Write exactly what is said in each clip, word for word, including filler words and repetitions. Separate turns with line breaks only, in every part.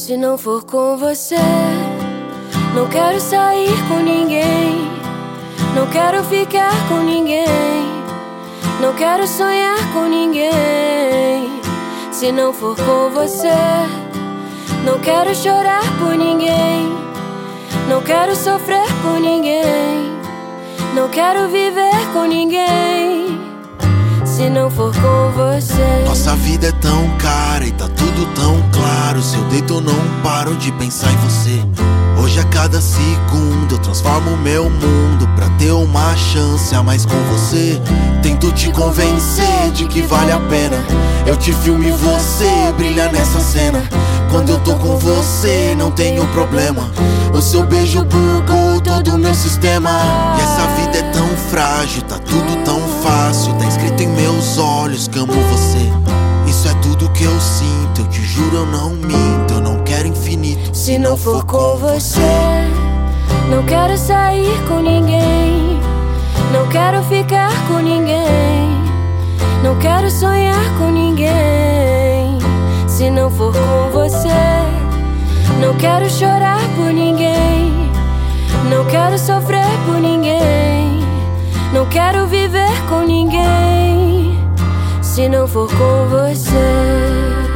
Se não for com você, não quero sair com ninguém, não quero ficar com ninguém, não quero sonhar com ninguém. Se não for com você, não quero chorar por ninguém, não quero sofrer por ninguém, não quero viver com ninguém. Se não for com você.
Nossa vida é tão cara e tá tudo tão claro. Se eu deito eu não paro de pensar em você. Hoje a cada segundo eu transformo o meu mundo pra ter uma chance a mais com você. Tento te convencer de que vale a pena. Eu te filmo e você brilha nessa cena. Quando eu tô com você não tenho problema. O seu beijo bugou todo o meu sistema. E essa vida é tão frágil, tá tudo tão fácil. Tá escrito em meus olhos que amo você. Isso é tudo que eu sinto, eu te juro eu não minto. Eu não quero infinito
se não for com você. Não quero sair com ninguém, não quero ficar com ninguém, não quero sonhar com ninguém. Se não for com você, não quero chorar por ninguém, não quero sofrer por ninguém, não quero viver com ninguém. Se não for com você.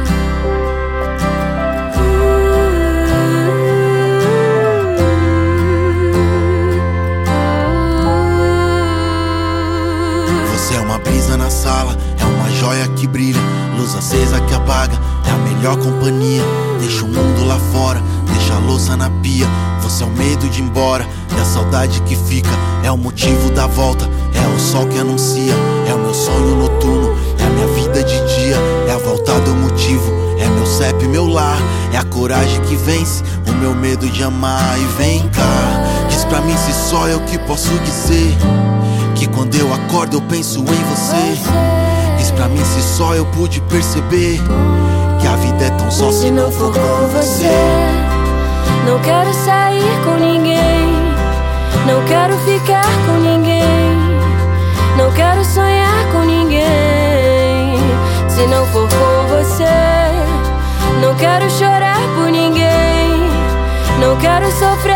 Você é uma brisa na sala, é uma joia que brilha, luz acesa que apaga, é a melhor companhia. Deixa o mundo lá fora, deixa a louça na pia. Você é o medo de ir embora, e a saudade que fica é o motivo da volta. É o sol que anuncia, é o meu sonho noturno, é a minha vida de dia, é a volta do motivo. É meu C E P, meu lar, é a coragem que vence o meu medo de amar. E vem cá, diz pra mim se só eu que posso dizer que quando eu acordo eu penso em você. Diz pra mim se só eu pude perceber que a vida é tão só se não for com você.
Não quero sair com ninguém, não quero ficar com ninguém, não quero sonhar com ninguém. Se não for com você, não quero chorar por ninguém, não quero sofrer